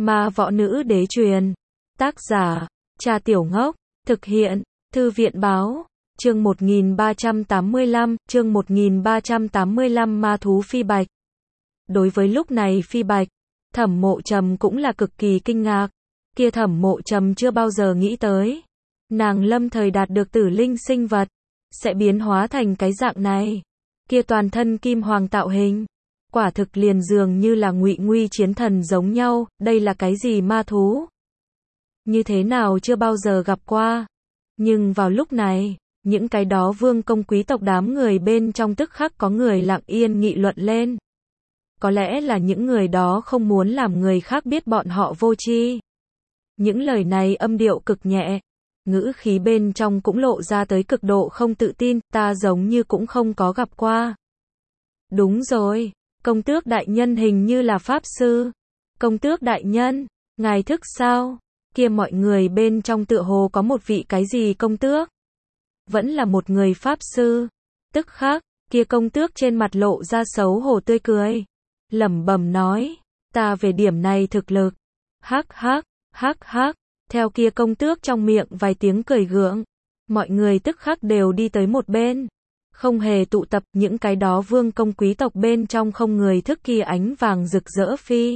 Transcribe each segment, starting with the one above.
Ma võ nữ đế truyền. Tác giả, Trà Tiểu Ngốc. Thực hiện, Thư viện báo. Chương 1385, chương 1385 Ma thú Phi Bạch. Đối với lúc này Phi Bạch, Thẩm Mộ Trầm cũng là cực kỳ kinh ngạc. Kia Thẩm Mộ Trầm chưa bao giờ nghĩ tới. Nàng lâm thời đạt được tử linh sinh vật, sẽ biến hóa thành cái dạng này. Kia toàn thân kim hoàng tạo hình. Quả thực liền dường như là Ngụy Nguy chiến thần giống nhau, đây là cái gì ma thú? Như thế nào chưa bao giờ gặp qua. Nhưng vào lúc này, những cái đó vương công quý tộc đám người bên trong tức khắc có người lặng yên nghị luận lên. Có lẽ là những người đó không muốn làm người khác biết bọn họ vô tri. Những lời này âm điệu cực nhẹ, ngữ khí bên trong cũng lộ ra tới cực độ không tự tin, ta giống như cũng không có gặp qua. Đúng rồi, công tước đại nhân hình như là pháp sư. Công tước đại nhân, ngài thức sao? Kia mọi người bên trong tựa hồ có một vị cái gì công tước? Vẫn là một người pháp sư. Tức khắc, kia công tước trên mặt lộ ra xấu hổ tươi cười. Lẩm bẩm nói, ta về điểm này thực lực. Hắc hắc, hắc hắc. Theo kia công tước trong miệng vài tiếng cười gượng. Mọi người tức khắc đều đi tới một bên. Không hề tụ tập, những cái đó vương công quý tộc bên trong không người thức kia ánh vàng rực rỡ phi.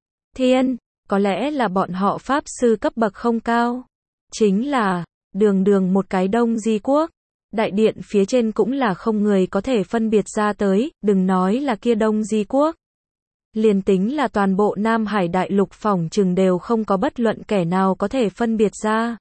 Thiên, có lẽ là bọn họ pháp sư cấp bậc không cao. Chính là, đường một cái Đông Di quốc. Đại điện phía trên cũng là không người có thể phân biệt ra tới, đừng nói là kia Đông Di quốc. Liền tính là toàn bộ Nam Hải đại lục phỏng chừng đều không có bất luận kẻ nào có thể phân biệt ra.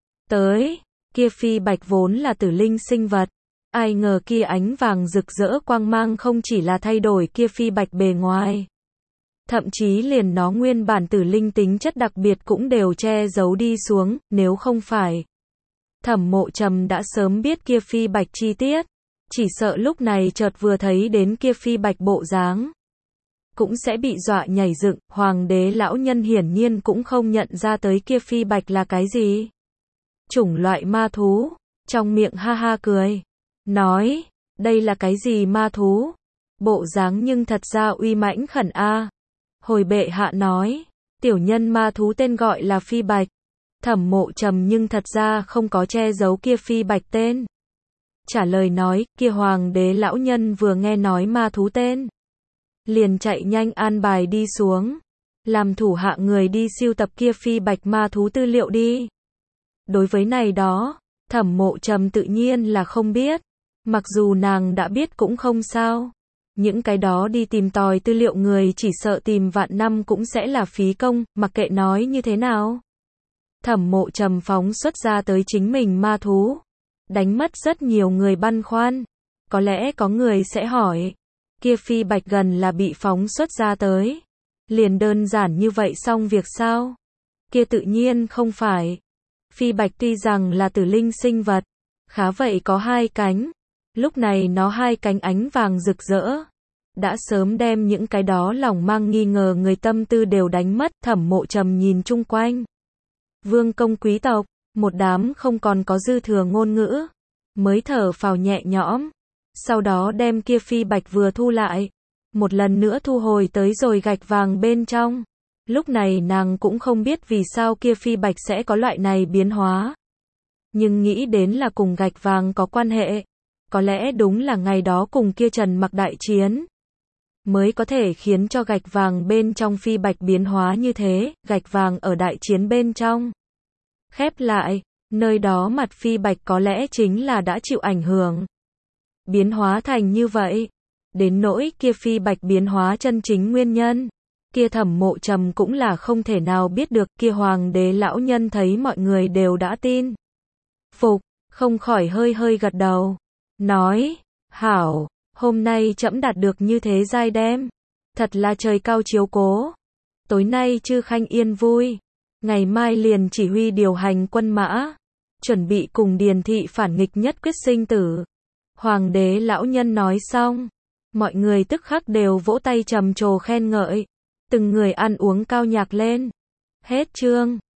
Tới, kia Phi Bạch vốn là tử linh sinh vật. Ai ngờ kia ánh vàng rực rỡ quang mang không chỉ là thay đổi kia Phi Bạch bề ngoài. Thậm chí liền nó nguyên bản tử linh tính chất đặc biệt cũng đều che giấu đi xuống, nếu không phải. Thẩm Mộ Trầm đã sớm biết kia Phi Bạch chi tiết. Chỉ sợ lúc này chợt vừa thấy đến kia Phi Bạch bộ dáng. Cũng sẽ bị dọa nhảy dựng, hoàng đế lão nhân hiển nhiên cũng không nhận ra tới kia Phi Bạch là cái gì. Chủng loại ma thú, trong miệng ha ha cười. Nói, đây là cái gì ma thú? Bộ dáng nhưng thật ra uy mãnh khẩn a. Hồi bệ hạ nói, tiểu nhân ma thú tên gọi là Phi Bạch. Thẩm Mộ Trầm nhưng thật ra không có che giấu kia Phi Bạch tên. Trả lời nói, kia hoàng đế lão nhân vừa nghe nói ma thú tên. Liền chạy nhanh an bài đi xuống. Làm thủ hạ người đi siêu tập kia Phi Bạch ma thú tư liệu đi. Đối với này đó, Thẩm Mộ Trầm tự nhiên là không biết. Mặc dù nàng đã biết cũng không sao. Những cái đó đi tìm tòi tư liệu người chỉ sợ tìm vạn năm cũng sẽ là phí công, mặc kệ nói như thế nào. Thẩm Mộ Trầm phóng xuất ra tới chính mình ma thú. Đánh mất rất nhiều người băn khoăn. Có lẽ có người sẽ hỏi. Kia Phi Bạch gần là bị phóng xuất ra tới. Liền đơn giản như vậy xong việc sao? Kia tự nhiên không phải. Phi Bạch tuy rằng là tử linh sinh vật. Khá vậy có hai cánh. Lúc này nó hai cánh ánh vàng rực rỡ. Đã sớm đem những cái đó lòng mang nghi ngờ người tâm tư đều đánh mất. Thẩm Mộ Trầm nhìn chung quanh. Vương công quý tộc, một đám không còn có dư thừa ngôn ngữ. Mới thở phào nhẹ nhõm. Sau đó đem kia Phi Bạch vừa thu lại. Một lần nữa thu hồi tới rồi gạch vàng bên trong. Lúc này nàng cũng không biết vì sao kia Phi Bạch sẽ có loại này biến hóa. Nhưng nghĩ đến là cùng gạch vàng có quan hệ. Có lẽ đúng là ngày đó cùng kia Trần Mặc đại chiến. Mới có thể khiến cho gạch vàng bên trong Phi Bạch biến hóa như thế, gạch vàng ở đại chiến bên trong. Khép lại, nơi đó mặt Phi Bạch có lẽ chính là đã chịu ảnh hưởng. Biến hóa thành như vậy. Đến nỗi kia Phi Bạch biến hóa chân chính nguyên nhân. Kia Thẩm Mộ Trầm cũng là không thể nào biết được, kia hoàng đế lão nhân thấy mọi người đều đã tin. Phục, không khỏi hơi gật đầu. Nói, hảo, hôm nay trẫm đạt được như thế giai đem. Thật là trời cao chiếu cố. Tối nay chư khanh yên vui. Ngày mai liền chỉ huy điều hành quân mã. Chuẩn bị cùng Điền thị phản nghịch nhất quyết sinh tử. Hoàng đế lão nhân nói xong. Mọi người tức khắc đều vỗ tay trầm trồ khen ngợi. Từng người ăn uống cao nhạc lên. Hết chương.